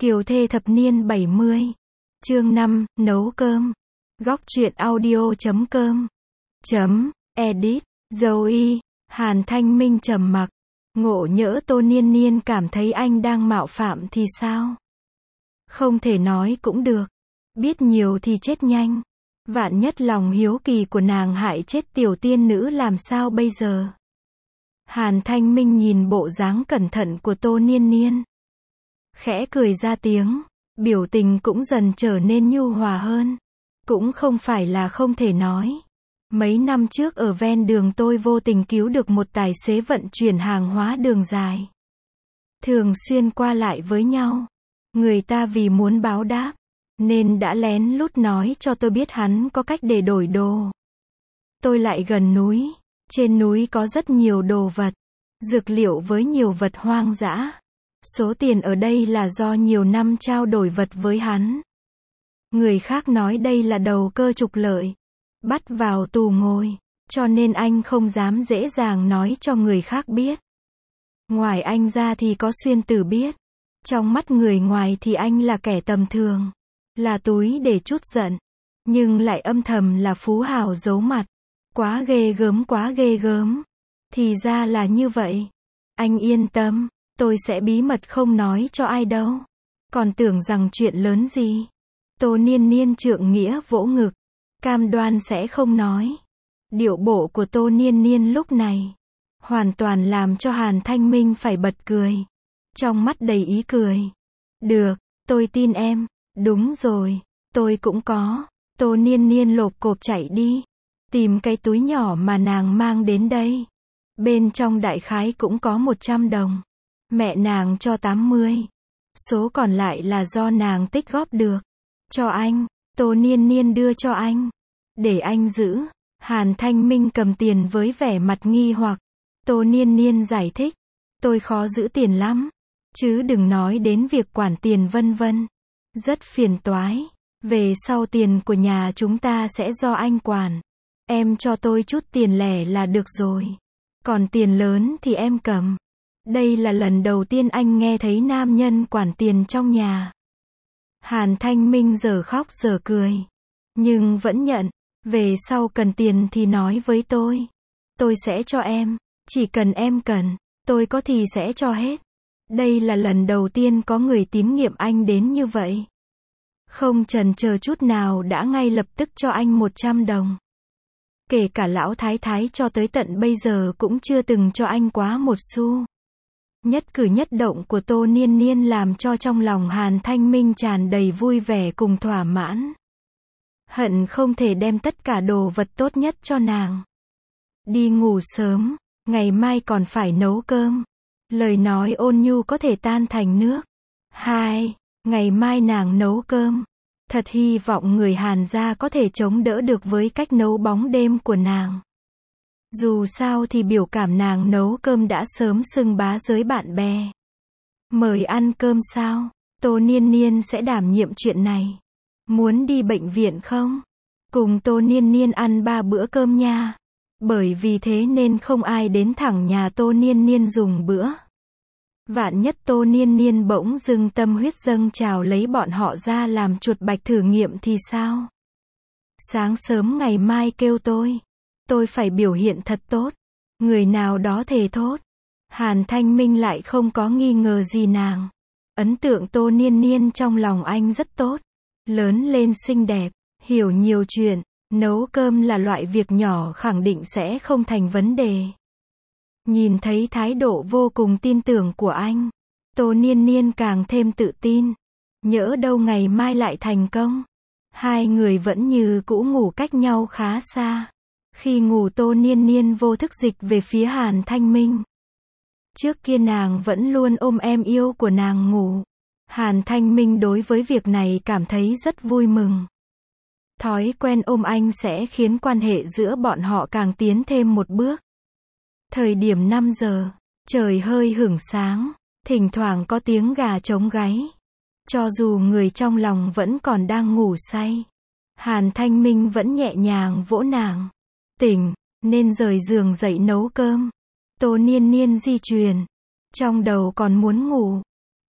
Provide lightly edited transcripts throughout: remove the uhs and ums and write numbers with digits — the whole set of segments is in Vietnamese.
Kiều thê thập niên 70. Chương 5, nấu cơm. Góc truyện audio.com. Edit. Joey. Hàn Thanh Minh trầm mặc. Ngộ nhỡ Tô Niên Niên cảm thấy anh đang mạo phạm thì sao? Không thể nói cũng được. Biết nhiều thì chết nhanh. Vạn nhất lòng hiếu kỳ của nàng hại chết tiểu tiên nữ làm sao bây giờ? Hàn Thanh Minh nhìn bộ dáng cẩn thận của Tô Niên Niên. Khẽ cười ra tiếng, biểu tình cũng dần trở nên nhu hòa hơn. Cũng không phải là không thể nói. Mấy năm trước ở ven đường tôi vô tình cứu được một tài xế vận chuyển hàng hóa đường dài. Thường xuyên qua lại với nhau. Người ta vì muốn báo đáp, nên đã lén lút nói cho tôi biết hắn có cách để đổi đồ. Tôi lại gần núi. Trên núi có rất nhiều đồ vật, dược liệu với nhiều vật hoang dã. Số tiền ở đây là do nhiều năm trao đổi vật với hắn. Người khác nói đây là đầu cơ trục lợi, bắt vào tù ngồi, cho nên anh không dám dễ dàng nói cho người khác biết. Ngoài anh ra thì có Xuyên Tử biết. Trong mắt người ngoài thì anh là kẻ tầm thường, là túi để trút giận, nhưng lại âm thầm là phú hào giấu mặt. Quá ghê gớm, quá ghê gớm. Thì ra là như vậy. Anh yên tâm, tôi sẽ bí mật không nói cho ai đâu. Còn tưởng rằng chuyện lớn gì. Tô Niên Niên trượng nghĩa vỗ ngực, cam đoan sẽ không nói. Điệu bộ của Tô Niên Niên lúc này hoàn toàn làm cho Hàn Thanh Minh phải bật cười. Trong mắt đầy ý cười. Được, tôi tin em. Đúng rồi, tôi cũng có. Tô Niên Niên lộp cộp chạy đi, tìm cái túi nhỏ mà nàng mang đến đây. Bên trong đại khái cũng có 100 đồng. Mẹ nàng cho 80. Số còn lại là do nàng tích góp được. Cho anh. Tô Niên Niên đưa cho anh. Để anh giữ. Hàn Thanh Minh cầm tiền với vẻ mặt nghi hoặc. Tô Niên Niên giải thích. Tôi khó giữ tiền lắm. Chứ đừng nói đến việc quản tiền vân vân. Rất phiền toái. Về sau tiền của nhà chúng ta sẽ do anh quản. Em cho tôi chút tiền lẻ là được rồi. Còn tiền lớn thì em cầm. Đây là lần đầu tiên anh nghe thấy nam nhân quản tiền trong nhà. Hàn Thanh Minh giờ khóc giờ cười. Nhưng vẫn nhận. Về sau cần tiền thì nói với tôi. Tôi sẽ cho em. Chỉ cần em cần, tôi có thì sẽ cho hết. Đây là lần đầu tiên có người tín nhiệm anh đến như vậy. Không chần chờ chút nào đã ngay lập tức cho anh 100 đồng. Kể cả lão thái thái cho tới tận bây giờ cũng chưa từng cho anh quá một xu. Nhất cử nhất động của Tô Niên Niên làm cho trong lòng Hàn Thanh Minh tràn đầy vui vẻ cùng thỏa mãn. Hận không thể đem tất cả đồ vật tốt nhất cho nàng. Đi ngủ sớm, ngày mai còn phải nấu cơm. Lời nói ôn nhu có thể tan thành nước. 2. Ngày mai nàng nấu cơm. Thật hy vọng người Hàn gia có thể chống đỡ được với cách nấu bóng đêm của nàng. Dù sao thì biểu cảm nàng nấu cơm đã sớm xưng bá giới bạn bè. Mời ăn cơm sao? Tô Niên Niên sẽ đảm nhiệm chuyện này. Muốn đi bệnh viện không? Cùng Tô Niên Niên ăn 3 bữa cơm nha. Bởi vì thế nên không ai đến thẳng nhà Tô Niên Niên dùng bữa. Vạn nhất Tô Niên Niên bỗng dưng tâm huyết dâng trào lấy bọn họ ra làm chuột bạch thử nghiệm thì sao? Sáng sớm ngày mai kêu tôi phải biểu hiện thật tốt. Người nào đó thề thốt. Hàn Thanh Minh lại không có nghi ngờ gì nàng. Ấn tượng Tô Niên Niên trong lòng anh rất tốt. Lớn lên xinh đẹp, hiểu nhiều chuyện, nấu cơm là loại việc nhỏ khẳng định sẽ không thành vấn đề. Nhìn thấy thái độ vô cùng tin tưởng của anh, Tô Niên Niên càng thêm tự tin. Nhỡ đâu ngày mai lại thành công. Hai người vẫn như cũ ngủ cách nhau khá xa. Khi ngủ Tô Niên Niên vô thức dịch về phía Hàn Thanh Minh. Trước kia nàng vẫn luôn ôm em yêu của nàng ngủ. Hàn Thanh Minh đối với việc này cảm thấy rất vui mừng. Thói quen ôm anh sẽ khiến quan hệ giữa bọn họ càng tiến thêm một bước. Thời điểm 5 giờ, trời hơi hửng sáng, thỉnh thoảng có tiếng gà trống gáy. Cho dù người trong lòng vẫn còn đang ngủ say, Hàn Thanh Minh vẫn nhẹ nhàng vỗ nàng. Tỉnh, nên rời giường dậy nấu cơm. Tô Niên Niên di truyền. Trong đầu còn muốn ngủ.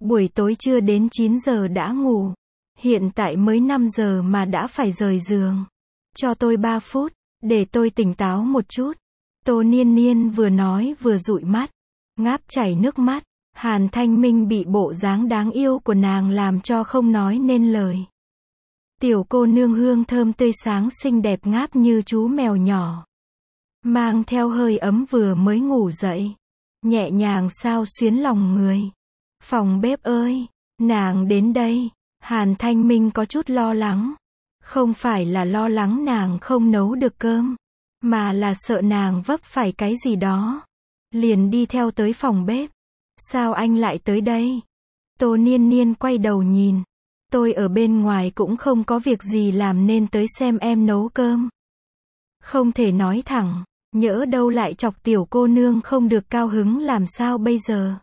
Buổi tối chưa đến 9 giờ đã ngủ. Hiện tại mới 5 giờ mà đã phải rời giường. Cho tôi 3 phút, để tôi tỉnh táo một chút. Tô Niên Niên vừa nói vừa dụi mắt, ngáp chảy nước mắt. Hàn Thanh Minh bị bộ dáng đáng yêu của nàng làm cho không nói nên lời. Tiểu cô nương hương thơm tươi sáng xinh đẹp ngáp như chú mèo nhỏ, mang theo hơi ấm vừa mới ngủ dậy, nhẹ nhàng xao xuyến lòng người. Phòng bếp ơi, nàng đến đây. Hàn Thanh Minh có chút lo lắng. Không phải là lo lắng nàng không nấu được cơm, mà là sợ nàng vấp phải cái gì đó. Liền đi theo tới phòng bếp. Sao anh lại tới đây? Tô Niên Niên quay đầu nhìn. Tôi ở bên ngoài cũng không có việc gì làm nên tới xem em nấu cơm. Không thể nói thẳng, nhỡ đâu lại chọc tiểu cô nương không được cao hứng làm sao bây giờ?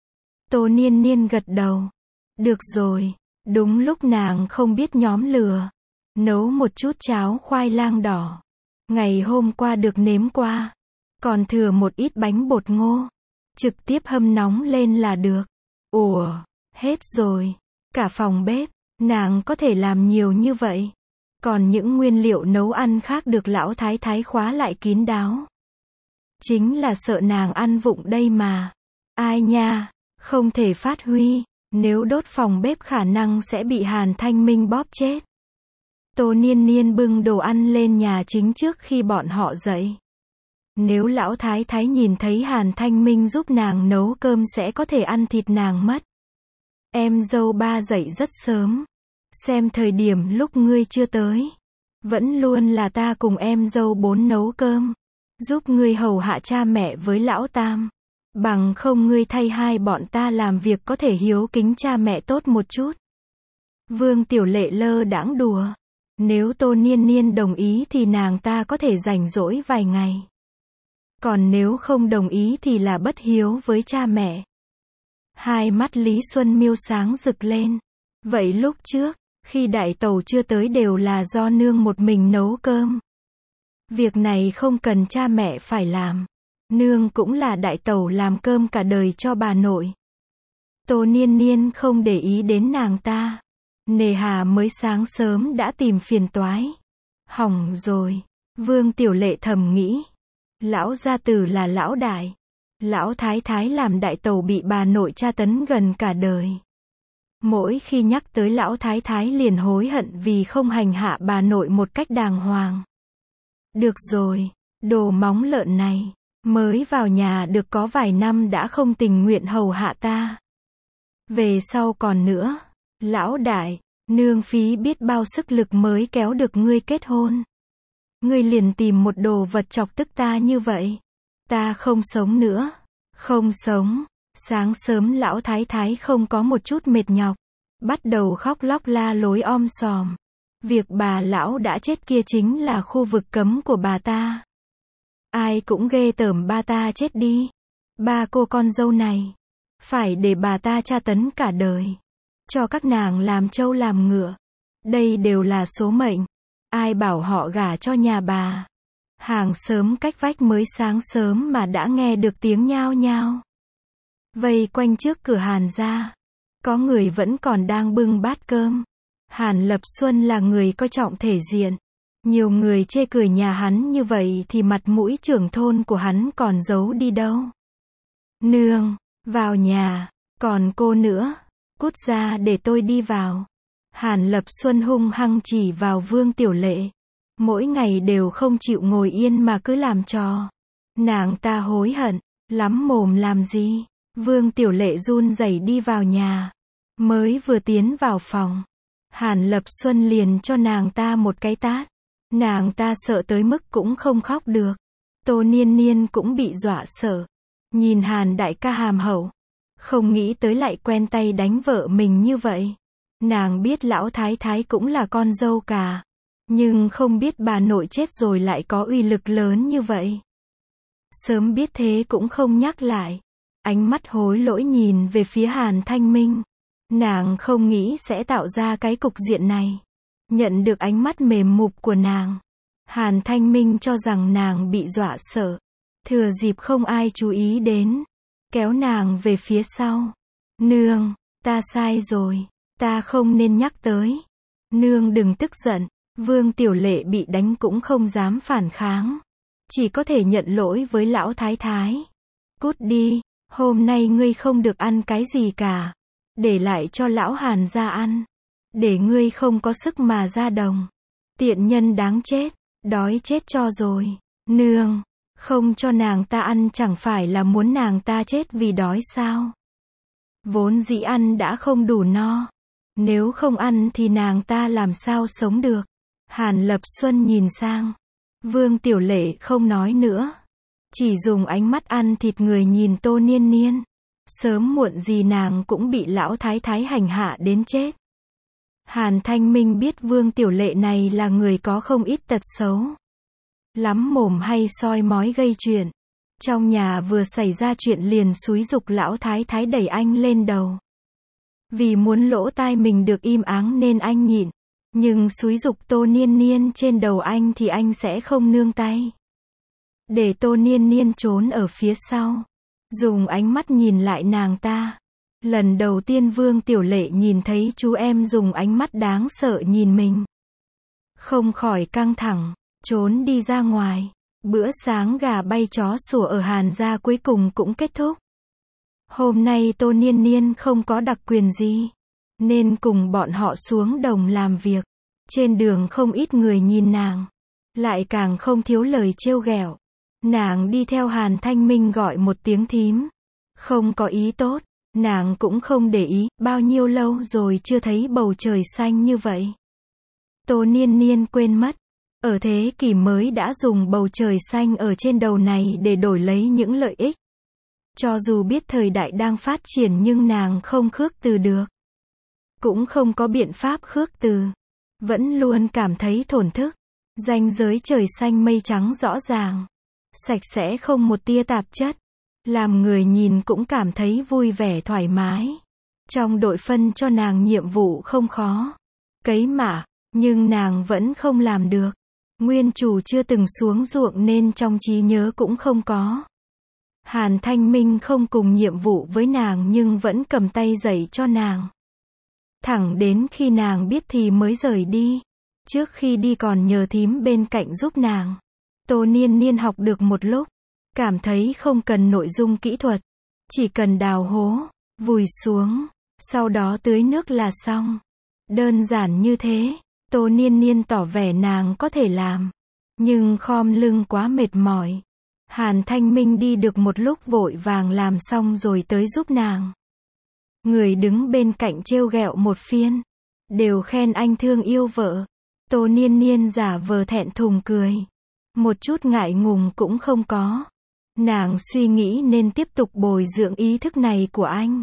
Tô Niên Niên gật đầu. Được rồi, đúng lúc nàng không biết nhóm lửa. Nấu một chút cháo khoai lang đỏ. Ngày hôm qua được nếm qua. Còn thừa một ít bánh bột ngô. Trực tiếp hâm nóng lên là được. Ủa, hết rồi. Cả phòng bếp, nàng có thể làm nhiều như vậy. Còn những nguyên liệu nấu ăn khác được lão thái thái khóa lại kín đáo. Chính là sợ nàng ăn vụng đây mà. Ai nha, không thể phát huy. Nếu đốt phòng bếp khả năng sẽ bị Hàn Thanh Minh bóp chết. Tô Niên Niên bưng đồ ăn lên nhà chính trước khi bọn họ dậy. Nếu lão thái thái nhìn thấy Hàn Thanh Minh giúp nàng nấu cơm sẽ có thể ăn thịt nàng mất. Em dâu ba dậy rất sớm. Xem thời điểm lúc ngươi chưa tới. Vẫn luôn là ta cùng em dâu bốn nấu cơm. Giúp ngươi hầu hạ cha mẹ với lão tam. Bằng không ngươi thay hai bọn ta làm việc có thể hiếu kính cha mẹ tốt một chút. Vương Tiểu Lệ lơ đãng đùa. Nếu Tô Niên Niên đồng ý thì nàng ta có thể rảnh rỗi vài ngày. Còn nếu không đồng ý thì là bất hiếu với cha mẹ. Hai mắt Lý Xuân Miêu sáng rực lên. Vậy lúc trước, khi đại tẩu chưa tới đều là do nương một mình nấu cơm. Việc này không cần cha mẹ phải làm. Nương cũng là đại tẩu làm cơm cả đời cho bà nội. Tô Niên Niên không để ý đến nàng ta. Nề hà mới sáng sớm đã tìm phiền toái. Hỏng rồi. Vương Tiểu Lệ thầm nghĩ. Lão gia tử là lão đại. Lão thái thái làm đại tẩu bị bà nội tra tấn gần cả đời. Mỗi khi nhắc tới lão thái thái liền hối hận vì không hành hạ bà nội một cách đàng hoàng. Được rồi, đồ móng lợn này. Mới vào nhà được có vài năm đã không tình nguyện hầu hạ ta. Về sau còn nữa. Lão đại, nương phí biết bao sức lực mới kéo được ngươi kết hôn. Ngươi liền tìm một đồ vật chọc tức ta như vậy. Ta không sống nữa. Không sống. Sáng sớm lão thái thái không có một chút mệt nhọc. Bắt đầu khóc lóc la lối om sòm. Việc bà lão đã chết kia chính là khu vực cấm của bà ta. Ai cũng ghê tởm ba ta chết đi. Ba cô con dâu này. Phải để bà ta tra tấn cả đời. Cho các nàng làm trâu làm ngựa. Đây đều là số mệnh. Ai bảo họ gả cho nhà bà. Hàng xóm cách vách mới sáng sớm mà đã nghe được tiếng nhao nhao. Vây quanh trước cửa Hàn gia. Có người vẫn còn đang bưng bát cơm. Hàn Lập Xuân là người coi trọng thể diện. Nhiều người chê cười nhà hắn như vậy thì mặt mũi trưởng thôn của hắn còn giấu đi đâu. Nương, vào nhà, còn cô nữa, cút ra để tôi đi vào. Hàn Lập Xuân hung hăng chỉ vào Vương Tiểu Lệ. Mỗi ngày đều không chịu ngồi yên mà cứ làm trò. Nàng ta hối hận, lắm mồm làm gì. Vương Tiểu Lệ run rẩy đi vào nhà. Mới vừa tiến vào phòng. Hàn Lập Xuân liền cho nàng ta một cái tát. Nàng ta sợ tới mức cũng không khóc được. Tô Niên Niên cũng bị dọa sợ. Nhìn Hàn đại ca hàm hậu. Không nghĩ tới lại quen tay đánh vợ mình như vậy. Nàng biết lão thái thái cũng là con dâu cả. Nhưng không biết bà nội chết rồi lại có uy lực lớn như vậy. Sớm biết thế cũng không nhắc lại. Ánh mắt hối lỗi nhìn về phía Hàn Thanh Minh. Nàng không nghĩ sẽ tạo ra cái cục diện này. Nhận được ánh mắt mềm mục của nàng. Hàn Thanh Minh cho rằng nàng bị dọa sợ. Thừa dịp không ai chú ý đến. Kéo nàng về phía sau. Nương, Ta sai rồi, ta không nên nhắc tới. Nương đừng tức giận, Vương Tiểu Lệ bị đánh cũng không dám phản kháng. Chỉ có thể nhận lỗi với lão thái thái. Cút đi, hôm nay ngươi không được ăn cái gì cả. Để lại cho lão Hàn ra ăn. Để ngươi không có sức mà ra đồng. Tiện nhân đáng chết, đói chết cho rồi. Nương, không cho nàng ta ăn chẳng phải là muốn nàng ta chết vì đói sao? Vốn dĩ ăn đã không đủ no. Nếu không ăn thì nàng ta làm sao sống được? Hàn Lập Xuân nhìn sang. Vương Tiểu Lệ không nói nữa. Chỉ dùng ánh mắt ăn thịt người nhìn Tô Niên Niên. Sớm muộn gì nàng cũng bị lão thái thái hành hạ đến chết. Hàn Thanh Minh biết Vương Tiểu Lệ này là người có không ít tật xấu. Lắm mồm hay soi mói gây chuyện. Trong nhà vừa xảy ra chuyện liền xúi giục lão thái thái đẩy anh lên đầu. Vì muốn lỗ tai mình được im ắng nên anh nhịn. Nhưng xúi giục Tô Niên Niên trên đầu anh thì anh sẽ không nương tay. Để Tô Niên Niên trốn ở phía sau. Dùng ánh mắt nhìn lại nàng ta. Lần đầu tiên Vương Tiểu Lệ nhìn thấy chú em dùng ánh mắt đáng sợ nhìn mình. Không khỏi căng thẳng, trốn đi ra ngoài. Bữa sáng gà bay chó sủa ở Hàn gia cuối cùng cũng kết thúc. Hôm nay Tô Niên Niên không có đặc quyền gì. Nên cùng bọn họ xuống đồng làm việc. Trên đường không ít người nhìn nàng. Lại càng không thiếu lời trêu ghẹo. Nàng đi theo Hàn Thanh Minh gọi một tiếng thím. Không có ý tốt. Nàng cũng không để ý, bao nhiêu lâu rồi chưa thấy bầu trời xanh như vậy. Tô Niên Niên quên mất. Ở thế kỷ mới đã dùng bầu trời xanh ở trên đầu này để đổi lấy những lợi ích. Cho dù biết thời đại đang phát triển nhưng nàng không khước từ được. Cũng không có biện pháp khước từ. Vẫn luôn cảm thấy thổn thức. Ranh giới trời xanh mây trắng rõ ràng. Sạch sẽ không một tia tạp chất. Làm người nhìn cũng cảm thấy vui vẻ thoải mái. Trong đội phân cho nàng nhiệm vụ không khó. Cấy mạ, nhưng nàng vẫn không làm được. Nguyên chủ chưa từng xuống ruộng nên trong trí nhớ cũng không có. Hàn Thanh Minh không cùng nhiệm vụ với nàng nhưng vẫn cầm tay dạy cho nàng. Thẳng đến khi nàng biết thì mới rời đi. Trước khi đi còn nhờ thím bên cạnh giúp nàng. Tô Niên Niên học được một lúc. Cảm thấy không cần nội dung kỹ thuật. Chỉ cần đào hố, vùi xuống, sau đó tưới nước là xong. Đơn giản như thế. Tô Niên Niên tỏ vẻ nàng có thể làm. Nhưng khom lưng quá mệt mỏi. Hàn Thanh Minh đi được một lúc vội vàng làm xong rồi tới giúp nàng. Người đứng bên cạnh trêu ghẹo một phiên. Đều khen anh thương yêu vợ. Tô Niên Niên giả vờ thẹn thùng cười. Một chút ngại ngùng cũng không có. Nàng suy nghĩ nên tiếp tục bồi dưỡng ý thức này của anh.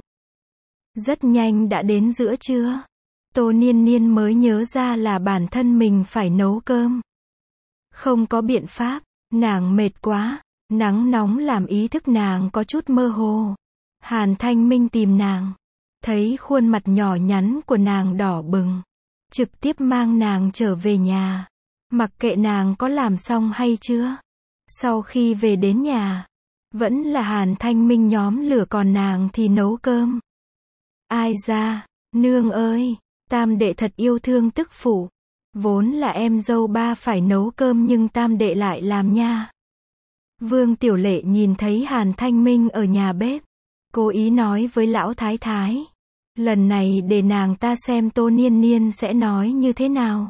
Rất nhanh đã đến giữa trưa. Tô Niên Niên mới nhớ ra là bản thân mình phải nấu cơm. Không có biện pháp, nàng mệt quá. Nắng nóng làm ý thức nàng có chút mơ hồ. Hàn Thanh Minh tìm nàng. Thấy khuôn mặt nhỏ nhắn của nàng đỏ bừng. Trực tiếp mang nàng trở về nhà. Mặc kệ nàng có làm xong hay chưa. Sau khi về đến nhà, vẫn là Hàn Thanh Minh nhóm lửa còn nàng thì nấu cơm. Ai ra, nương ơi, tam đệ thật yêu thương tức phụ. Vốn là em dâu ba phải nấu cơm nhưng tam đệ lại làm nha. Vương Tiểu Lệ nhìn thấy Hàn Thanh Minh ở nhà bếp. Cố ý nói với lão thái thái. Lần này để nàng ta xem Tô Niên Niên sẽ nói như thế nào.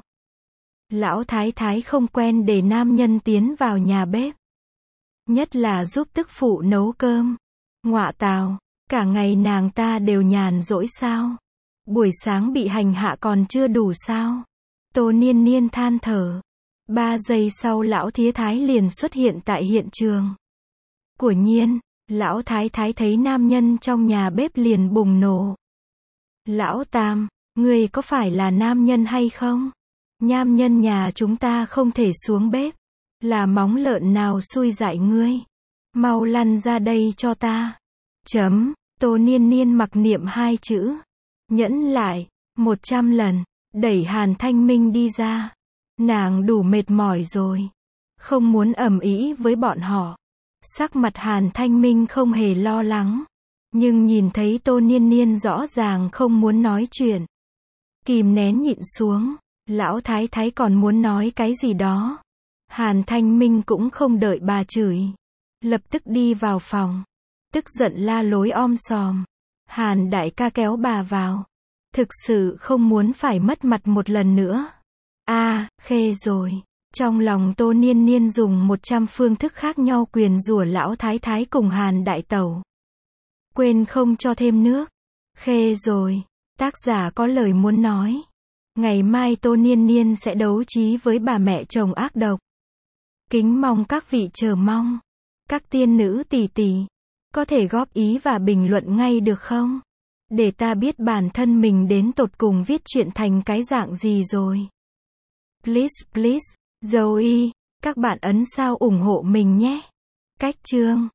Lão thái thái không quen để nam nhân tiến vào nhà bếp. Nhất là giúp tức phụ nấu cơm. Ngọa tào, cả ngày nàng ta đều nhàn rỗi sao? Buổi sáng bị hành hạ còn chưa đủ sao? Tô Niên Niên than thở. 3 giây sau lão thía thái liền xuất hiện tại hiện trường. Quả nhiên, lão thái thái thấy nam nhân trong nhà bếp liền bùng nổ. Lão Tam, ngươi có phải là nam nhân hay không? Nam nhân nhà chúng ta không thể xuống bếp. Là móng lợn nào xui dại ngươi? Mau lăn ra đây cho ta. Tô Niên Niên mặc niệm 2 chữ. Nhẫn lại, 100 lần, đẩy Hàn Thanh Minh đi ra. Nàng đủ mệt mỏi rồi. Không muốn ầm ĩ với bọn họ. Sắc mặt Hàn Thanh Minh không hề lo lắng. Nhưng nhìn thấy Tô Niên Niên rõ ràng không muốn nói chuyện. Kìm nén nhịn xuống, lão thái thái còn muốn nói cái gì đó. Hàn Thanh Minh cũng không đợi bà chửi. Lập tức đi vào phòng. Tức giận la lối om sòm. Hàn đại ca kéo bà vào. Thực sự không muốn phải mất mặt một lần nữa. Khê rồi. Trong lòng Tô Niên Niên dùng 100 phương thức khác nhau nguyền rủa lão thái thái cùng Hàn đại tẩu. Quên không cho thêm nước. Khê rồi. Tác giả có lời muốn nói. Ngày mai Tô Niên Niên sẽ đấu trí với bà mẹ chồng ác độc. Kính mong các vị chờ mong. Các tiên nữ tỷ tỷ, có thể góp ý và bình luận ngay được không? Để ta biết bản thân mình đến tột cùng viết chuyện thành cái dạng gì rồi. Please, Joey, các bạn ấn sao ủng hộ mình nhé. Cách chương